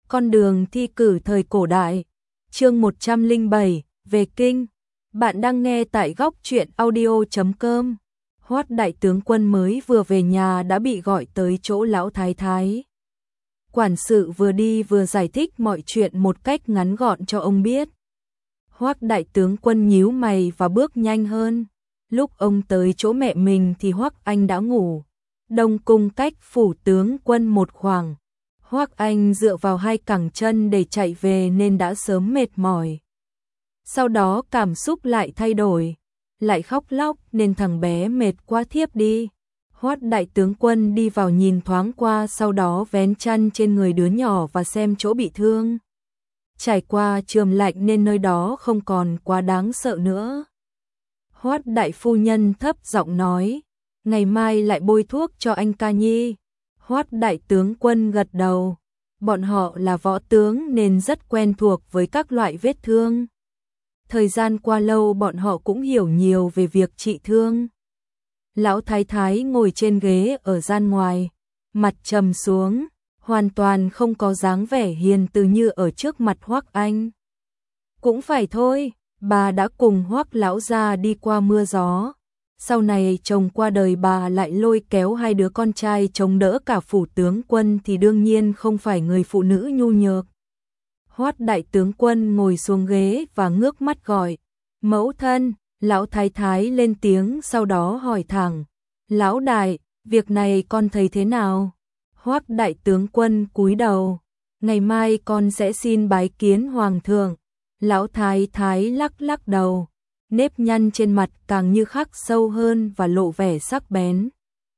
Con đường thi cử thời cổ đại. Chương 107, về kinh. Bạn đang nghe tại góc truyện audio.com. Hoát đại tướng quân mới vừa về nhà đã bị gọi tới chỗ lão thái thái. Quản sự vừa đi vừa giải thích mọi chuyện một cách ngắn gọn cho ông biết. Hoát đại tướng quân nhíu mày và bước nhanh hơn. Lúc ông tới chỗ mẹ mình thì Hoắc Anh đã ngủ. Đông cung cách phủ tướng quân một khoảng. Hoắc Anh dựa vào hai cẳng chân để chạy về nên đã sớm mệt mỏi. Sau đó cảm xúc lại thay đổi, lại khóc lóc nên thằng bé mệt quá thiếp đi. Hoát đại tướng quân đi vào nhìn thoáng qua, sau đó vén chăn trên người đứa nhỏ và xem chỗ bị thương. Trải qua trường lạnh nên nơi đó không còn quá đáng sợ nữa. Hoát đại phu nhân thấp giọng nói, ngày mai lại bôi thuốc cho anh ca nhi. Hoát đại tướng quân gật đầu, bọn họ là võ tướng nên rất quen thuộc với các loại vết thương. Thời gian qua lâu bọn họ cũng hiểu nhiều về việc trị thương. Lão thái thái ngồi trên ghế ở gian ngoài, mặt trầm xuống, hoàn toàn không có dáng vẻ hiền từ như ở trước mặt Hoắc Anh. Cũng phải thôi, bà đã cùng Hoắc lão gia đi qua mưa gió. Sau này chồng qua đời bà lại lôi kéo hai đứa con trai chống đỡ cả phủ tướng quân thì đương nhiên không phải người phụ nữ nhu nhược. Hoát đại tướng quân ngồi xuống ghế và ngước mắt gọi, mẫu thân. Lão thái thái lên tiếng sau đó hỏi thẳng, lão đại, việc này con thấy thế nào? Hoát đại tướng quân cúi đầu, ngày mai con sẽ xin bái kiến hoàng thượng. Lão thái thái lắc lắc đầu, nếp nhăn trên mặt càng như khắc sâu hơn và lộ vẻ sắc bén.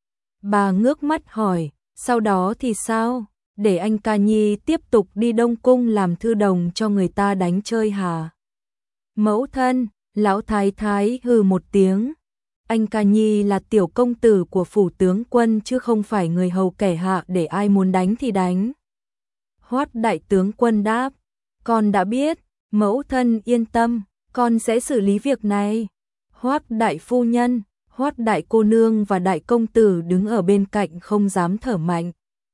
Bà ngước mắt hỏi, sau đó thì sao? Để anh ca nhi tiếp tục đi Đông Cung làm thư đồng cho người ta đánh chơi hả? Mẫu thân, lão thái thái hừ một tiếng. Anh ca nhi là tiểu công tử của phủ tướng quân chứ không phải người hầu kẻ hạ để ai muốn đánh thì đánh. Hoát đại tướng quân đáp, con đã biết, mẫu thân yên tâm, con sẽ xử lý việc này. Hoát đại phu nhân, Hoát đại cô nương và đại công tử đứng ở bên cạnh không dám thở mạnh.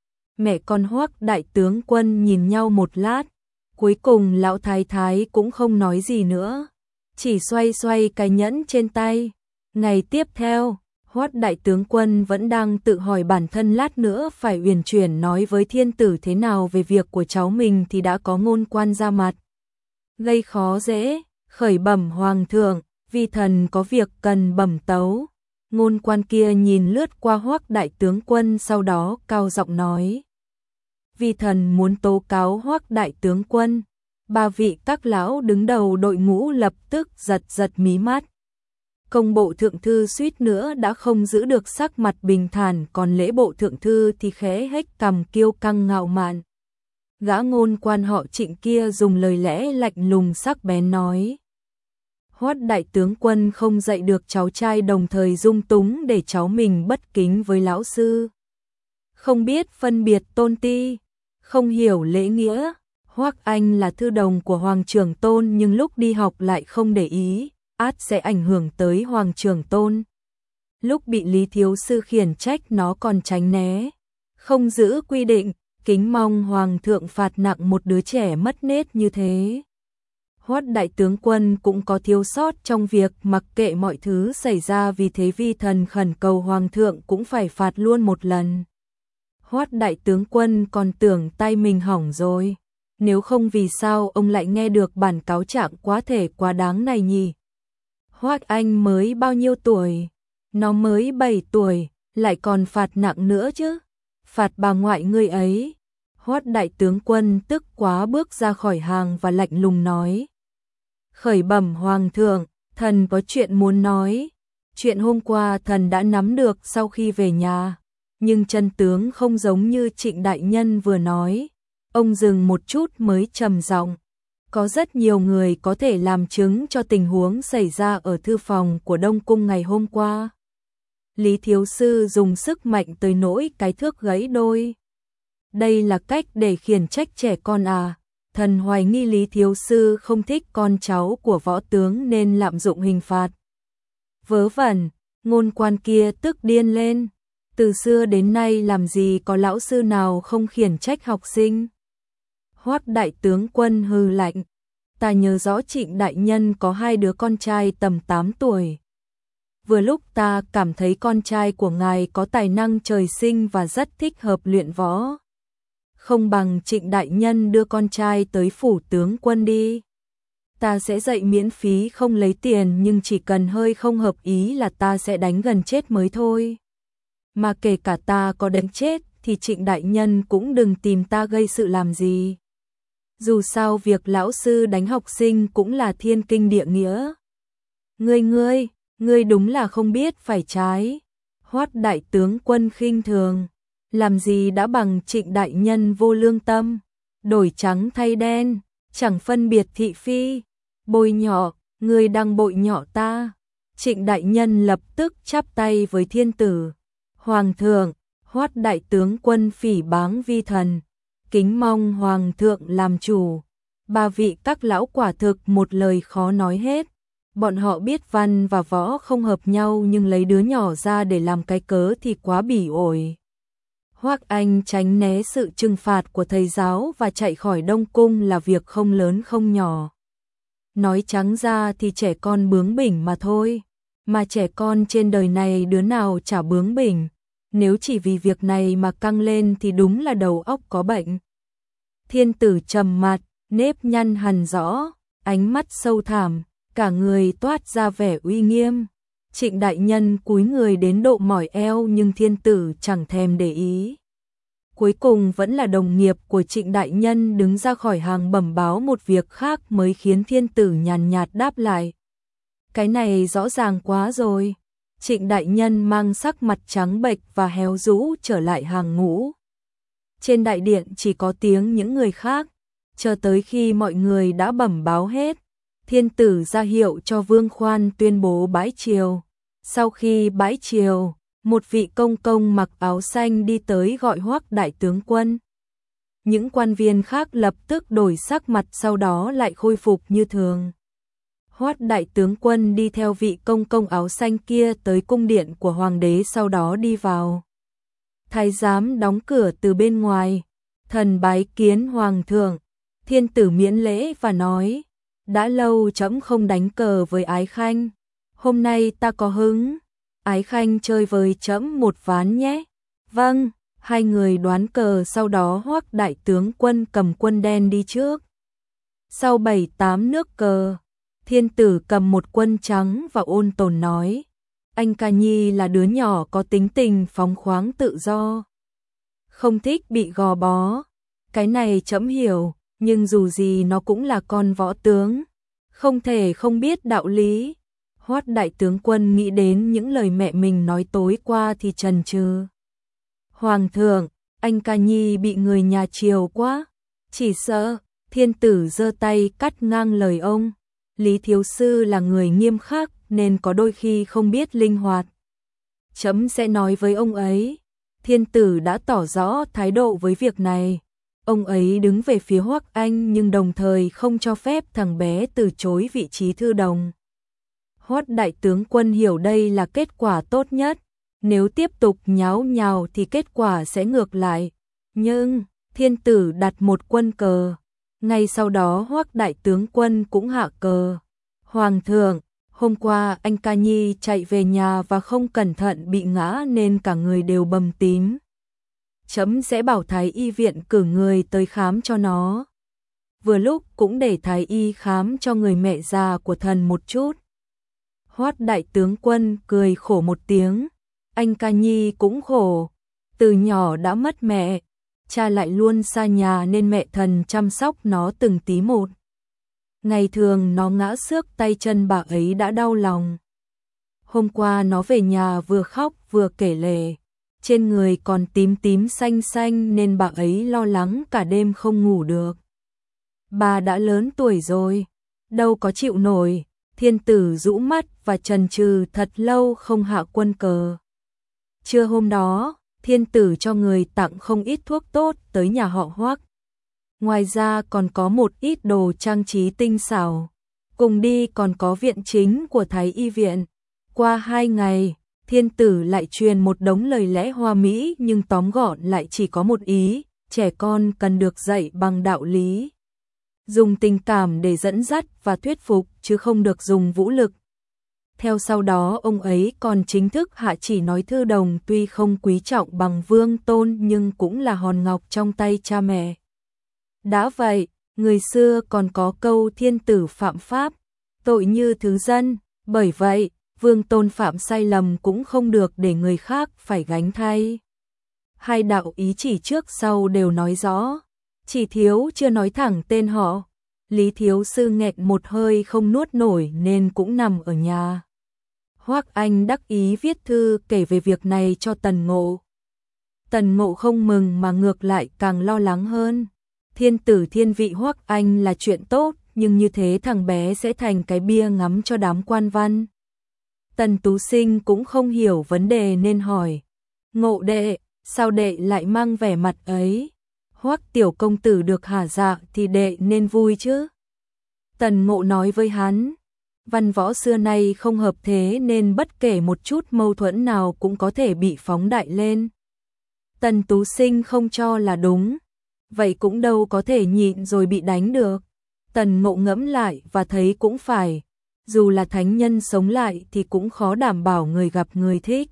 Mẹ con Hoắc đại tướng quân nhìn nhau một lát, cuối cùng lão thái thái cũng không nói gì nữa, chỉ xoay xoay cái nhẫn trên tay. Ngày tiếp theo, Hoát đại tướng quân vẫn đang tự hỏi bản thân lát nữa phải uyển chuyển nói với thiên tử thế nào về việc của cháu mình thì đã có ngôn quan ra mặt. Gây khó dễ, khởi bẩm hoàng thượng, vi thần có việc cần bẩm tấu. Ngôn quan kia nhìn lướt qua Hoắc đại tướng quân sau đó cao giọng nói, vi thần muốn tố cáo Hoắc đại tướng quân. Ba vị các lão đứng đầu đội ngũ lập tức giật giật mí mắt. Công bộ thượng thư suýt nữa đã không giữ được sắc mặt bình thản, còn lễ bộ thượng thư thì khẽ hếch cằm kiêu căng ngạo mạn. Gã ngôn quan họ Trịnh kia dùng lời lẽ lạnh lùng sắc bén nói, Hoát đại tướng quân không dạy được cháu trai đồng thời dung túng để cháu mình bất kính với lão sư. Không biết phân biệt tôn ti, không hiểu lễ nghĩa. Hoắc Anh là thư đồng của Hoàng Trưởng Tôn nhưng lúc đi học lại không để ý, át sẽ ảnh hưởng tới Hoàng Trưởng Tôn. Lúc bị Lý Thiếu Sư khiển trách nó còn tránh né, không giữ quy định, kính mong Hoàng thượng phạt nặng một đứa trẻ mất nết như thế. Hoát đại tướng quân cũng có thiếu sót trong việc mặc kệ mọi thứ xảy ra, vì thế vi thần khẩn cầu Hoàng thượng cũng phải phạt luôn một lần. Hoát đại tướng quân còn tưởng tay mình hỏng rồi, nếu không vì sao ông lại nghe được bản cáo trạng quá thể quá đáng này nhỉ? Hoắc Anh mới bao nhiêu tuổi? Nó mới 7 tuổi, lại còn phạt nặng nữa chứ? Phạt bà ngoại ngươi ấy. Hoát đại tướng quân tức quá bước ra khỏi hàng và lạnh lùng nói, khởi bẩm hoàng thượng, thần có chuyện muốn nói. Chuyện hôm qua thần đã nắm được sau khi về nhà, nhưng chân tướng không giống như Trịnh đại nhân vừa nói. Ông dừng một chút mới trầm giọng, có rất nhiều người có thể làm chứng cho tình huống xảy ra ở thư phòng của Đông Cung ngày hôm qua. Lý Thiếu Sư dùng sức mạnh tới nỗi cái thước gãy đôi. Đây là cách để khiển trách trẻ con à? Thần hoài nghi Lý Thiếu Sư không thích con cháu của võ tướng nên lạm dụng hình phạt. Vớ vẩn, ngôn quan kia tức điên lên. Từ xưa đến nay làm gì có lão sư nào không khiển trách học sinh. Hoắc đại tướng quân hừ lạnh, ta nhớ rõ Trịnh đại nhân có 2 đứa con trai tầm 8 tuổi. Vừa lúc ta cảm thấy con trai của ngài có tài năng trời sinh và rất thích hợp luyện võ. Không bằng Trịnh đại nhân đưa con trai tới phủ tướng quân đi. Ta sẽ dạy miễn phí không lấy tiền, nhưng chỉ cần hơi không hợp ý là ta sẽ đánh gần chết mới thôi. Mà kể cả ta có đánh chết thì Trịnh đại nhân cũng đừng tìm ta gây sự làm gì. Dù sao việc lão sư đánh học sinh cũng là thiên kinh địa nghĩa. Ngươi đúng là không biết phải trái. Hoắc đại tướng quân khinh thường, làm gì đã bằng Trịnh đại nhân vô lương tâm, đổi trắng thay đen, chẳng phân biệt thị phi, bôi nhọ, ngươi đang bội nhọ ta. Trịnh đại nhân lập tức chắp tay với thiên tử. Hoàng thượng, Hoắc đại tướng quân phỉ báng vi thần, kính mong hoàng thượng làm chủ. 3 vị các lão quả thực một lời khó nói hết. Bọn họ biết văn và võ không hợp nhau, nhưng lấy đứa nhỏ ra để làm cái cớ thì quá bỉ ổi. Hoắc Anh tránh né sự trừng phạt của thầy giáo và chạy khỏi Đông Cung là việc không lớn không nhỏ. Nói trắng ra thì trẻ con bướng bỉnh mà thôi. Mà trẻ con trên đời này đứa nào chả bướng bỉnh. Nếu chỉ vì việc này mà căng lên thì đúng là đầu óc có bệnh. Thiên tử trầm mặt, nếp nhăn hằn rõ, ánh mắt sâu thẳm, cả người toát ra vẻ uy nghiêm. Trịnh đại nhân cúi người đến độ mỏi eo nhưng thiên tử chẳng thèm để ý. Cuối cùng vẫn là đồng nghiệp của Trịnh đại nhân đứng ra khỏi hàng bẩm báo một việc khác mới khiến thiên tử nhàn nhạt đáp lại. Cái này rõ ràng quá rồi. Trịnh đại nhân mang sắc mặt trắng bệch và héo rũ trở lại hàng ngũ. Trên đại điện chỉ có tiếng những người khác, chờ tới khi mọi người đã bẩm báo hết, thiên tử ra hiệu cho Vương Khoan tuyên bố bãi triều. Sau khi bãi triều, một vị công công mặc áo xanh đi tới gọi Hoắc đại tướng quân. Những quan viên khác lập tức đổi sắc mặt, sau đó lại khôi phục như thường. Hoắc đại tướng quân đi theo vị công công áo xanh kia tới cung điện của hoàng đế, sau đó đi vào. Thái giám đóng cửa từ bên ngoài. Thần bái kiến hoàng thượng. Thiên tử miễn lễ và nói, đã lâu trẫm không đánh cờ với Ái Khanh, hôm nay ta có hứng. Ái Khanh chơi với trẫm một ván nhé. Vâng. 2 người đoán cờ, sau đó Hoắc đại tướng quân cầm quân đen đi trước. Sau 7-8 nước cờ, thiên tử cầm một quân trắng và ôn tồn nói, anh Ca Nhi là đứa nhỏ có tính tình phóng khoáng tự do, không thích bị gò bó. Cái này trẫm hiểu, nhưng dù gì nó cũng là con võ tướng, không thể không biết đạo lý. Hoắc đại tướng quân nghĩ đến những lời mẹ mình nói tối qua thì chần chừ. Hoàng thượng, anh Ca Nhi bị người nhà chiều quá, chỉ sợ. Thiên tử giơ tay cắt ngang lời ông. Lý thiếu sư là người nghiêm khắc nên có đôi khi không biết linh hoạt. Trẫm sẽ nói với ông ấy. Thiên tử đã tỏ rõ thái độ với việc này. Ông ấy đứng về phía Hoắc Anh nhưng đồng thời không cho phép thằng bé từ chối vị trí thư đồng. Hoắc đại tướng quân hiểu đây là kết quả tốt nhất. Nếu tiếp tục nháo nhào thì kết quả sẽ ngược lại. Nhưng thiên tử đặt một quân cờ. Ngay sau đó Hoắc đại tướng quân cũng hạ cờ. Hoàng thượng, hôm qua anh Ca Nhi chạy về nhà và không cẩn thận bị ngã nên cả người đều bầm tím. Trẫm sẽ bảo thái y viện cử người tới khám cho nó. Vừa lúc cũng để thái y khám cho người mẹ già của thần một chút. Hoắc đại tướng quân cười khổ một tiếng. Anh Ca Nhi cũng khổ. Từ nhỏ đã mất mẹ. Cha lại luôn xa nhà nên mẹ thần chăm sóc nó từng tí một. Ngày thường nó ngã xước tay chân bà ấy đã đau lòng. Hôm qua nó về nhà vừa khóc vừa kể lể. Trên người còn tím tím xanh xanh nên bà ấy lo lắng cả đêm không ngủ được. Bà đã lớn tuổi rồi, đâu có chịu nổi. Thiên tử rũ mắt và chần chừ thật lâu không hạ quân cờ. Trưa hôm đó, thiên tử cho người tặng không ít thuốc tốt tới nhà họ Hoắc. Ngoài ra còn có một ít đồ trang trí tinh xảo. Cùng đi còn có viện chính của thái y viện. Qua 2 ngày, thiên tử lại truyền một đống lời lẽ hoa mỹ nhưng tóm gọn lại chỉ có một ý, trẻ con cần được dạy bằng đạo lý. Dùng tình cảm để dẫn dắt và thuyết phục chứ không được dùng vũ lực. Theo sau đó ông ấy còn chính thức hạ chỉ nói Thư Đồng tuy không quý trọng bằng Vương Tôn nhưng cũng là hòn ngọc trong tay cha mẹ. Đã vậy, người xưa còn có câu thiên tử phạm pháp, tội như thứ dân, bởi vậy, Vương Tôn phạm sai lầm cũng không được để người khác phải gánh thay. Hai đạo ý chỉ trước sau đều nói rõ, chỉ thiếu chưa nói thẳng tên họ. Lý thiếu sư nghẹn một hơi không nuốt nổi nên cũng nằm ở nhà. Hoắc Anh đắc ý viết thư kể về việc này cho Tần Ngộ. Tần Ngộ không mừng mà ngược lại càng lo lắng hơn. Thiên tử thiên vị Hoắc Anh là chuyện tốt, nhưng như thế thằng bé sẽ thành cái bia ngắm cho đám quan văn. Tần Tú Sinh cũng không hiểu vấn đề nên hỏi, Ngộ đệ, sao đệ lại mang vẻ mặt ấy? Hoắc tiểu công tử được hả dạ thì đệ nên vui chứ. Tần Ngộ nói với hắn, văn võ xưa nay không hợp thế nên bất kể một chút mâu thuẫn nào cũng có thể bị phóng đại lên. Tần Tú Sinh không cho là đúng, vậy cũng đâu có thể nhịn rồi bị đánh được. Tần Ngộ ngẫm lại và thấy cũng phải, dù là thánh nhân sống lại thì cũng khó đảm bảo người gặp người thích.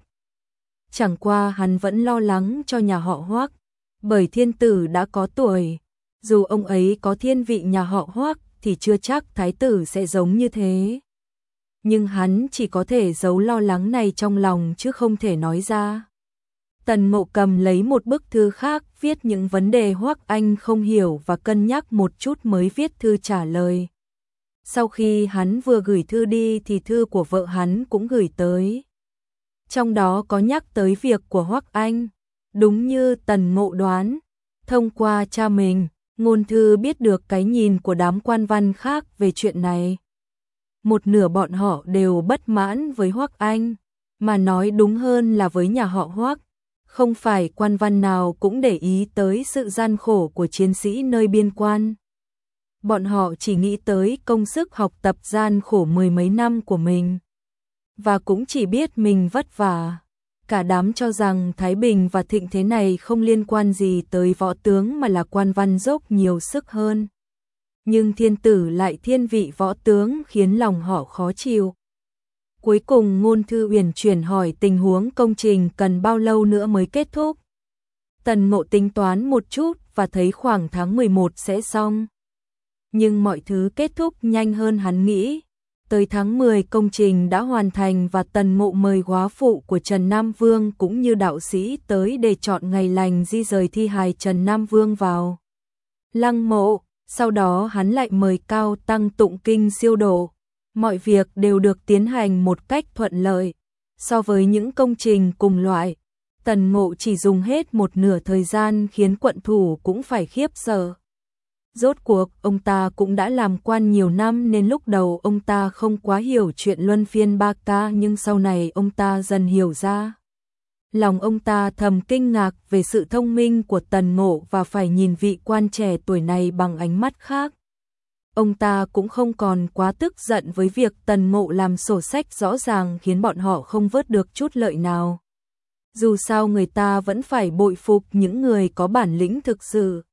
Chẳng qua hắn vẫn lo lắng cho nhà họ Hoắc, bởi thiên tử đã có tuổi, dù ông ấy có thiên vị nhà họ Hoắc thì chưa chắc thái tử sẽ giống như thế. Nhưng hắn chỉ có thể giấu lo lắng này trong lòng chứ không thể nói ra. Tần Ngộ cầm lấy một bức thư khác viết những vấn đề Hoắc Anh không hiểu và cân nhắc một chút mới viết thư trả lời. Sau khi hắn vừa gửi thư đi thì thư của vợ hắn cũng gửi tới. Trong đó có nhắc tới việc của Hoắc Anh. Đúng như Tần Ngộ đoán, thông qua cha mình, Ngôn Thư biết được cái nhìn của đám quan văn khác về chuyện này. Một nửa bọn họ đều bất mãn với Hoắc Anh, mà nói đúng hơn là với nhà họ Hoắc. Không phải quan văn nào cũng để ý tới sự gian khổ của chiến sĩ nơi biên quan. Bọn họ chỉ nghĩ tới công sức học tập gian khổ mười mấy năm của mình. Và cũng chỉ biết mình vất vả. Cả đám cho rằng Thái Bình và thịnh thế này không liên quan gì tới võ tướng mà là quan văn dốc nhiều sức hơn. Nhưng thiên tử lại thiên vị võ tướng khiến lòng họ khó chịu. Cuối cùng Ngôn Thư uyển chuyển hỏi tình huống công trình cần bao lâu nữa mới kết thúc. Tần Ngộ tính toán một chút và thấy khoảng tháng 11 sẽ xong. Nhưng mọi thứ kết thúc nhanh hơn hắn nghĩ. Tới tháng 10 công trình đã hoàn thành và Tần Ngộ mời góa phụ của Trần Nam Vương cũng như đạo sĩ tới để chọn ngày lành di rời thi hài Trần Nam Vương vào lăng mộ. Sau đó hắn lại mời cao tăng tụng kinh siêu độ. Mọi việc đều được tiến hành một cách thuận lợi. So với những công trình cùng loại, Tần Ngộ chỉ dùng hết một nửa thời gian khiến quận thủ cũng phải khiếp sợ. Rốt cuộc, ông ta cũng đã làm quan nhiều năm nên lúc đầu ông ta không quá hiểu chuyện luân phiên ba ca nhưng sau này ông ta dần hiểu ra. Lòng ông ta thầm kinh ngạc về sự thông minh của Tần Ngộ và phải nhìn vị quan trẻ tuổi này bằng ánh mắt khác. Ông ta cũng không còn quá tức giận với việc Tần Ngộ làm sổ sách rõ ràng khiến bọn họ không vớt được chút lợi nào. Dù sao người ta vẫn phải bội phục những người có bản lĩnh thực sự.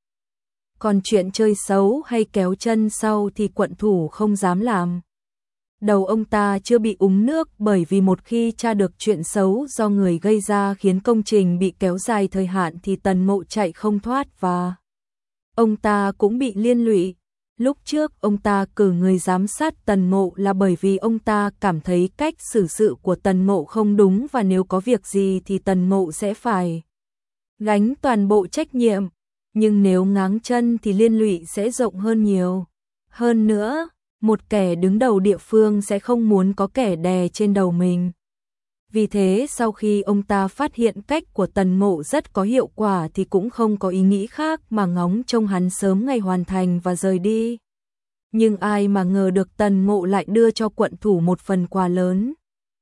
Còn chuyện chơi xấu hay kéo chân sau thì quận thủ không dám làm. Đầu ông ta chưa bị úng nước bởi vì một khi tra được chuyện xấu do người gây ra khiến công trình bị kéo dài thời hạn thì Tần Ngộ chạy không thoát và ông ta cũng bị liên lụy. Lúc trước ông ta cử người giám sát Tần Ngộ là bởi vì ông ta cảm thấy cách xử sự của Tần Ngộ không đúng và nếu có việc gì thì Tần Ngộ sẽ phải gánh toàn bộ trách nhiệm. Nhưng nếu ngáng chân thì liên lụy sẽ rộng hơn nhiều. Hơn nữa, một kẻ đứng đầu địa phương sẽ không muốn có kẻ đè trên đầu mình. Vì thế sau khi ông ta phát hiện cách của Tần Ngộ rất có hiệu quả thì cũng không có ý nghĩ khác mà ngóng trông hắn sớm ngày hoàn thành và rời đi. Nhưng ai mà ngờ được Tần Ngộ lại đưa cho quận thủ một phần quà lớn.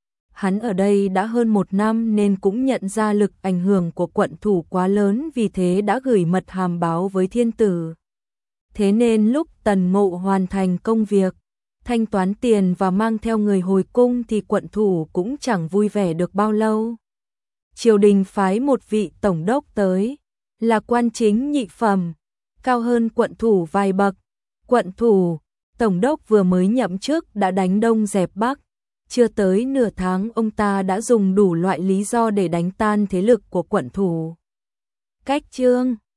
Hắn ở đây đã hơn một năm nên cũng nhận ra lực ảnh hưởng của quận thủ quá lớn vì thế đã gửi mật hàm báo với thiên tử. Thế nên lúc Tần Ngộ hoàn thành công việc, thanh toán tiền và mang theo người hồi cung thì quận thủ cũng chẳng vui vẻ được bao lâu. Triều đình phái một vị tổng đốc tới, là quan chính nhị phẩm, cao hơn quận thủ vài bậc. Quận thủ, tổng đốc vừa mới nhậm chức đã đánh Đông dẹp Bắc, chưa tới nửa tháng ông ta đã dùng đủ loại lý do để đánh tan thế lực của quận thủ. Cách chương